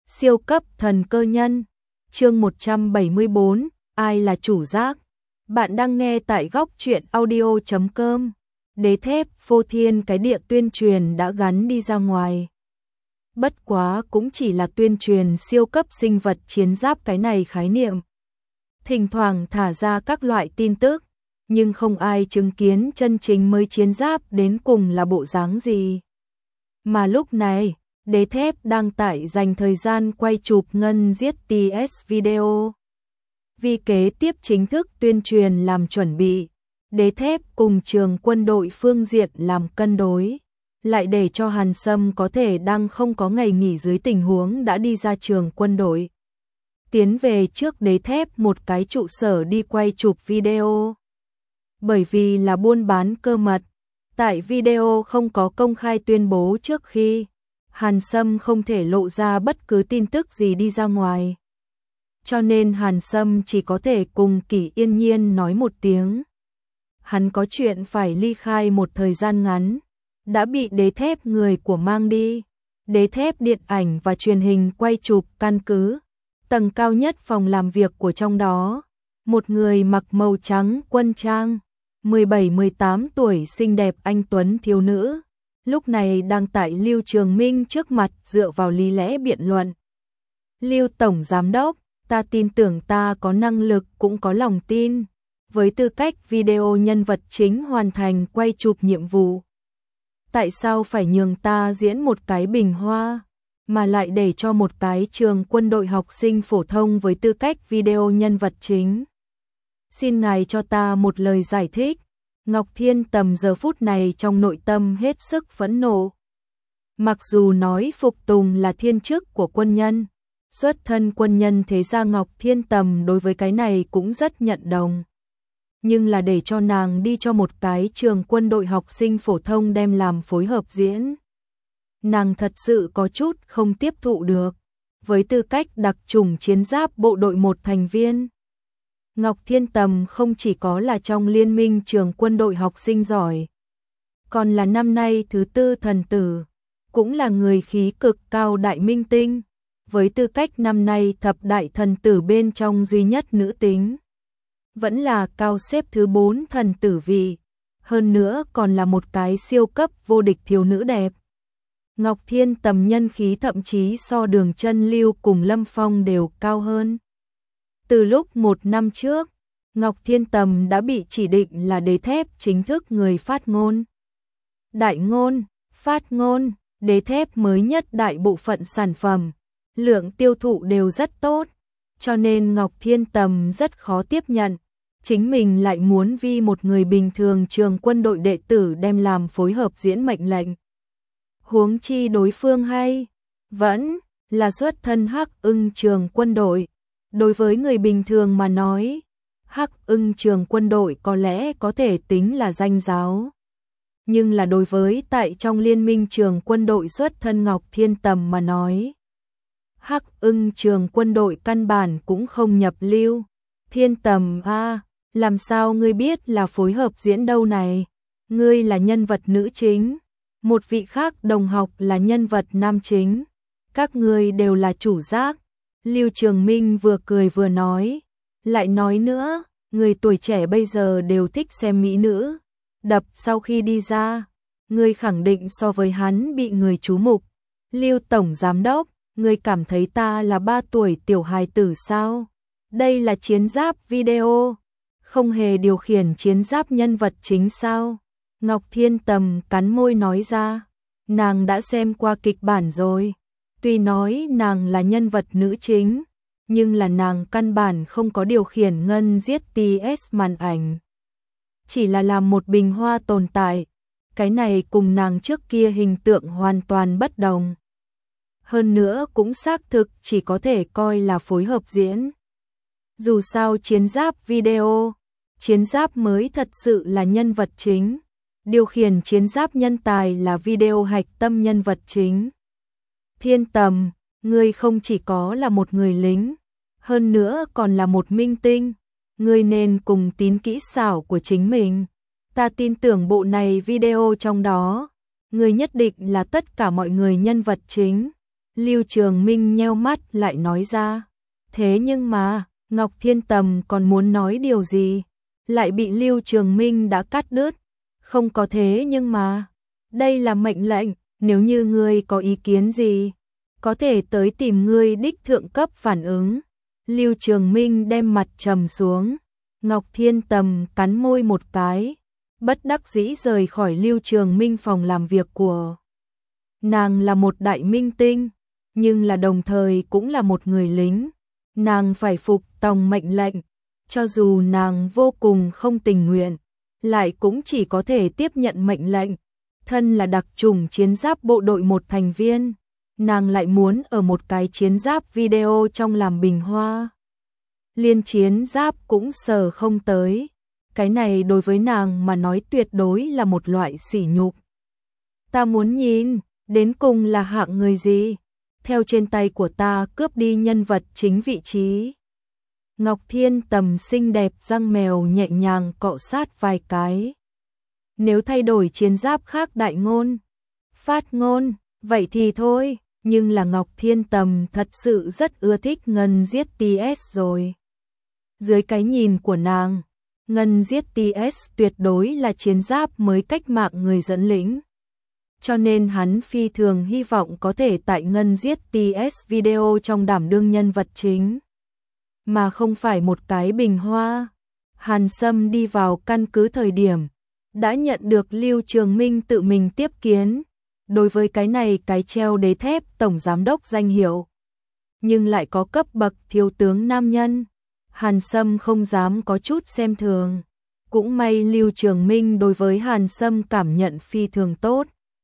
Siêu cấp thần cơ nhân, chương 174, ai là chủ giác? Bạn đang nghe tại góc truyện audio.com. Đế thép phô thiên cái địa tuyên truyền đã gắn đi ra ngoài. Bất quá cũng chỉ là tuyên truyền siêu cấp sinh vật chiến giáp cái này khái niệm. Thỉnh thoảng thả ra các loại tin tức, nhưng không ai chứng kiến chân chính mới chiến giáp đến cùng là bộ dáng gì. Mà lúc này, Đế thép đang dành thời gian quay chụp ngân giết TS video. Vì kế tiếp chính thức tuyên truyền làm chuẩn bị, Đế thép cùng trường quân đội phương diện làm cân đối, lại để cho Hàn Sâm có thể đang không có ngày nghỉ dưới tình huống đã đi ra trường quân đội. Tiến về trước Đế thép một cái trụ sở đi quay chụp video. Bởi vì là buôn bán cơ mật, tại video không có công khai tuyên bố trước khi, Hàn Sâm không thể lộ ra bất cứ tin tức gì đi ra ngoài. Cho nên Hàn Sâm chỉ có thể cùng Kỷ Yên Nhiên nói một tiếng. Hắn có chuyện phải ly khai một thời gian ngắn, đã bị Đế thép người của mang đi. Đế thép điện ảnh và truyền hình quay chụp căn cứ, tầng cao nhất phòng làm việc của trong đó. Một người mặc màu trắng quân trang, 17-18 tuổi xinh đẹp anh tuấn thiếu nữ, lúc này đang tại Lưu Trường Minh trước mặt dựa vào lý lẽ biện luận. Lưu Tổng Giám Đốc, ta tin tưởng ta có năng lực cũng có lòng tin, với tư cách video nhân vật chính hoàn thành quay chụp nhiệm vụ. Tại sao phải nhường ta diễn một cái bình hoa, mà lại để cho một cái trường quân đội học sinh phổ thông với tư cách video nhân vật chính? Xin ngài cho ta một lời giải thích. Ngọc Thiên Tầm giờ phút này trong nội tâm hết sức phẫn nộ. Mặc dù nói phục tùng là thiên chức của quân nhân, xuất thân quân nhân, thế ra Ngọc Thiên Tầm đối với cái này cũng rất nhận đồng. Nhưng là để cho nàng đi cho một cái trường quân đội học sinh phổ thông đem làm phối hợp diễn, nàng thật sự có chút không tiếp thụ được. Với tư cách đặc chủng chiến giáp bộ đội một thành viên, Ngọc Thiên Tầm không chỉ có là trong liên minh trường quân đội học sinh giỏi, còn là năm nay thứ 4 thần tử, cũng là người khí cực cao đại minh tinh, với tư cách năm nay thập đại thần tử bên trong duy nhất nữ tính. Vẫn là cao xếp thứ 4 thần tử vị, hơn nữa còn là một cái siêu cấp vô địch thiếu nữ đẹp. Ngọc Thiên Tầm nhân khí thậm chí so Đường Chân Lưu cùng Lâm Phong đều cao hơn. Từ lúc 1 năm trước, Ngọc Thiên Tầm đã bị chỉ định là Đế thép chính thức người phát ngôn. Đại ngôn, phát ngôn, Đế thép mới nhất đại bộ phận sản phẩm, lượng tiêu thụ đều rất tốt, cho nên Ngọc Thiên Tầm rất khó tiếp nhận. Chính mình lại muốn vì một người bình thường trường quân đội đệ tử đem làm phối hợp diễn mệnh lệnh. Huống chi đối phương hay vẫn là xuất thân Hắc Ưng trường quân đội. Đối với người bình thường mà nói, Hắc Ưng trường quân đội có lẽ có thể tính là danh giáo. Nhưng là đối với tại trong liên minh trường quân đội xuất thân Ngọc Thiên Tầm mà nói, Hắc Ưng trường quân đội căn bản cũng không nhập lưu. Thiên Tầm a, làm sao ngươi biết là phối hợp diễn đâu này? Ngươi là nhân vật nữ chính, một vị khác đồng học là nhân vật nam chính, các ngươi đều là chủ giác. Lưu Trường Minh vừa cười vừa nói, lại nói nữa, người tuổi trẻ bây giờ đều thích xem mỹ nữ, đập sau khi đi ra, ngươi khẳng định so với hắn bị người chú mục. Lưu Tổng Giám Đốc, ngươi cảm thấy ta là 3 tuổi tiểu hài tử sao? Đây là chiến giáp video, không hề điều khiển chiến giáp nhân vật chính sao? Ngọc Thiên Tầm cắn môi nói ra, nàng đã xem qua kịch bản rồi. Tuy nói nàng là nhân vật nữ chính, nhưng là nàng căn bản không có điều khiển ngân giết TS màn ảnh. Chỉ là làm một bình hoa tồn tại, cái này cùng nàng trước kia hình tượng hoàn toàn bất đồng. Hơn nữa cũng xác thực chỉ có thể coi là phối hợp diễn. Dù sao chiến giáp video, chiến giáp mới thật sự là nhân vật chính. Điều khiển chiến giáp nhân tài là video hạch tâm nhân vật chính. Thiên Tầm, ngươi không chỉ có là một người lính, hơn nữa còn là một minh tinh, ngươi nên cùng tín kỹ xảo của chính mình. Ta tin tưởng bộ này video trong đó, ngươi nhất định là tất cả mọi người nhân vật chính. Lưu Trường Minh nheo mắt lại nói ra. Thế nhưng mà, Ngọc Thiên Tầm còn muốn nói điều gì, lại bị Lưu Trường Minh đã cắt đứt. Không có thế nhưng mà, đây là mệnh lệnh, nếu như ngươi có ý kiến gì, có thể tới tìm ngươi đích thượng cấp phản ứng. Lưu Trường Minh đem mặt trầm xuống, Ngọc Thiên Tầm cắn môi một cái, bất đắc dĩ rời khỏi Lưu Trường Minh phòng làm việc của. Nàng là một đại minh tinh, nhưng là đồng thời cũng là một người lính. Nàng phải phục tòng mệnh lệnh, cho dù nàng vô cùng không tình nguyện, lại cũng chỉ có thể tiếp nhận mệnh lệnh. Thân là đặc chủng chiến giáp bộ đội một thành viên, nàng lại muốn ở một cái chiến giáp video trong làm bình hoa. Liên chiến giáp cũng sờ không tới. Cái này đối với nàng mà nói tuyệt đối là một loại sỉ nhục. Ta muốn nhìn, đến cùng là hạng người gì? Theo trên tay của ta cướp đi nhân vật chính vị trí. Ngọc Thiên Tầm xinh đẹp răng mèo nhẹ nhàng cọ sát vài cái. Nếu thay đổi chiến giáp khác đại ngôn, phát ngôn, vậy thì thôi, nhưng là Ngọc Thiên Tầm thật sự rất ưa thích Ngân Giết TS rồi. Dưới cái nhìn của nàng, Ngân Giết TS tuyệt đối là chiến giáp mới cách mạng người dẫn lĩnh. Cho nên hắn phi thường hy vọng có thể tại Ngân Giết TS video trong đảm đương nhân vật chính, mà không phải một cái bình hoa. Hàn Sâm đi vào căn cứ thời điểm, đã nhận được Lưu Trường Minh tự mình tiếp kiến, đối với cái này cái treo đế thép tổng giám đốc danh hiệu, nhưng lại có cấp bậc thiếu tướng nam nhân. Hàn Sâm không dám có chút xem thường, cũng may Lưu Trường Minh đối với Hàn Sâm cảm nhận phi thường tốt.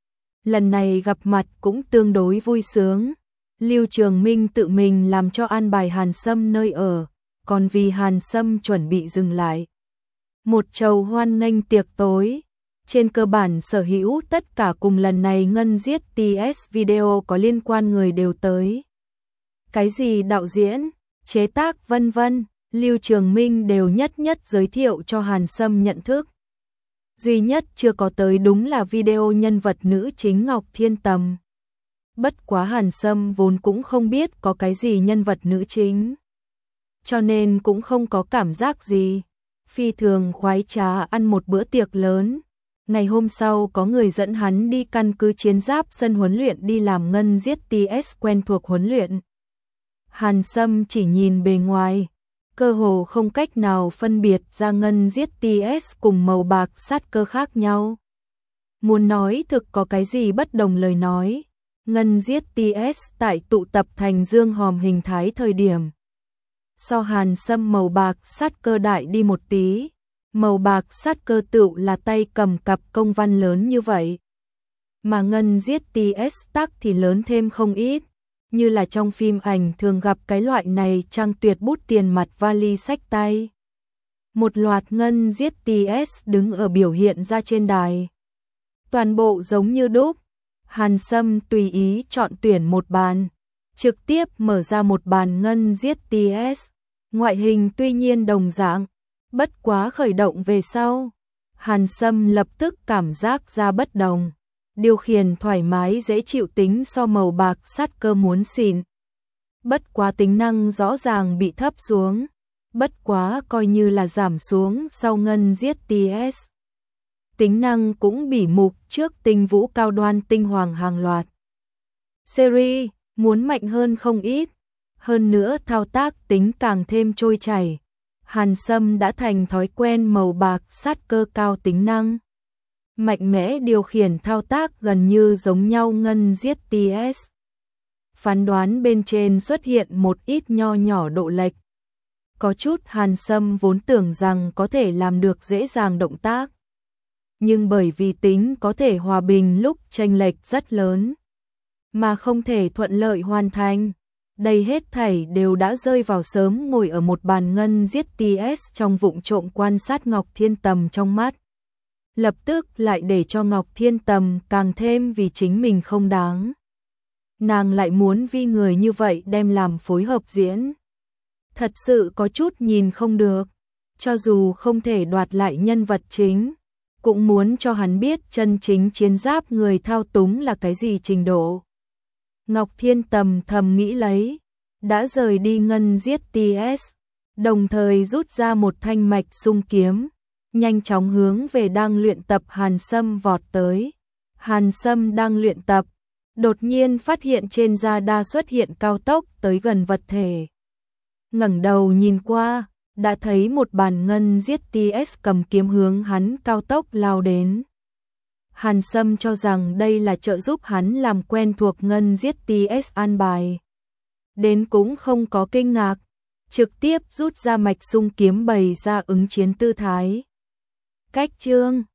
Lần này gặp mặt cũng tương đối vui sướng. Lưu Trường Minh tự mình làm cho an bài Hàn Sâm nơi ở, còn vì Hàn Sâm chuẩn bị dừng lại một chầu hoan nghênh tiệc tối. Trên cơ bản sở hữu tất cả cùng lần này Ngân Giết TS video có liên quan người đều tới. Cái gì đạo diễn, chế tác vân vân, Lưu Trường Minh đều nhất nhất giới thiệu cho Hàn Sâm nhận thức. Duy nhất chưa có tới đúng là video nhân vật nữ chính Ngọc Thiên Tầm. Bất quá Hàn Sâm vốn cũng không biết có cái gì nhân vật nữ chính, cho nên cũng không có cảm giác gì. Phi thường khoái trá ăn một bữa tiệc lớn. Ngày hôm sau có người dẫn hắn đi căn cứ chiến giáp sân huấn luyện đi làm Ngân Giết TS quen thuộc huấn luyện. Hàn Sâm chỉ nhìn bề ngoài, cơ hồ không cách nào phân biệt ra Ngân Giết TS cùng màu bạc sát cơ khác nhau. Muốn nói thực có cái gì bất đồng lời nói, Ngân Giết TS tại tụ tập thành dương hòm hình thái thời điểm, so Hàn Sâm màu bạc sát cơ đại đi một tí. Màu bạc sát cơ tựu là tay cầm cặp công văn lớn như vậy, mà Ngân Giết TS tắc thì lớn thêm không ít, như là trong phim ảnh thường gặp cái loại này trang tuyệt bút tiền mặt vali xách tay. Một loạt Ngân Giết TS đứng ở biểu hiện ra trên đài, toàn bộ giống như đúc. Hàn Sâm tùy ý chọn tuyển một bàn, trực tiếp mở ra một bàn Ngân Giết TS, ngoại hình tuy nhiên đồng dạng, bất quá khởi động về sau, Hàn Sâm lập tức cảm giác ra bất đồng. Điều khiển thoải mái dễ chịu tính so màu bạc sát cơ muốn xịn. Bất quá tính năng rõ ràng bị thấp xuống, bất quá coi như là giảm xuống sau Ngân Giết TS. Tính năng cũng bỉ mục trước tinh vũ cao đoan tinh hoàng hàng loạt. Series muốn mạnh hơn không ít, hơn nữa thao tác tính càng thêm trôi chảy. Hàn Sâm đã thành thói quen màu bạc sát cơ cao tính năng. Mạnh mẽ điều khiển thao tác gần như giống nhau Ngân Giết TS. Phán đoán bên trên xuất hiện một ít nho nhỏ độ lệch. Có chút Hàn Sâm vốn tưởng rằng có thể làm được dễ dàng động tác, nhưng bởi vì tính có thể hòa bình lúc chênh lệch rất lớn, mà không thể thuận lợi hoàn thành. Đây hết thảy đều đã rơi vào sớm ngồi ở một bàn Ngân Giết TS trong vụng trộm quan sát Ngọc Thiên Tầm trong mắt. Lập tức lại để cho Ngọc Thiên Tầm càng thêm vì chính mình không đáng. Nàng lại muốn vì người như vậy đem làm phối hợp diễn. Thật sự có chút nhìn không được, cho dù không thể đoạt lại nhân vật chính, cũng muốn cho hắn biết chân chính chiến giáp người thao túng là cái gì trình độ. Ngọc Thiên Tầm thầm nghĩ lấy, đã rời đi ngân giết TS, đồng thời rút ra một thanh mạch xung kiếm, nhanh chóng hướng về đang luyện tập Hàn Sâm vọt tới. Hàn Sâm đang luyện tập, đột nhiên phát hiện trên da đa xuất hiện cao tốc tới gần vật thể. Ngẩng đầu nhìn qua, đã thấy một bàn ngân giết TS cầm kiếm hướng hắn cao tốc lao đến. Hàn Sâm cho rằng đây là trợ giúp hắn làm quen thuộc ngân giết TS an bài. Đến cũng không có kinh ngạc, trực tiếp rút ra mạch xung kiếm bày ra ứng chiến tư thái. Cách chương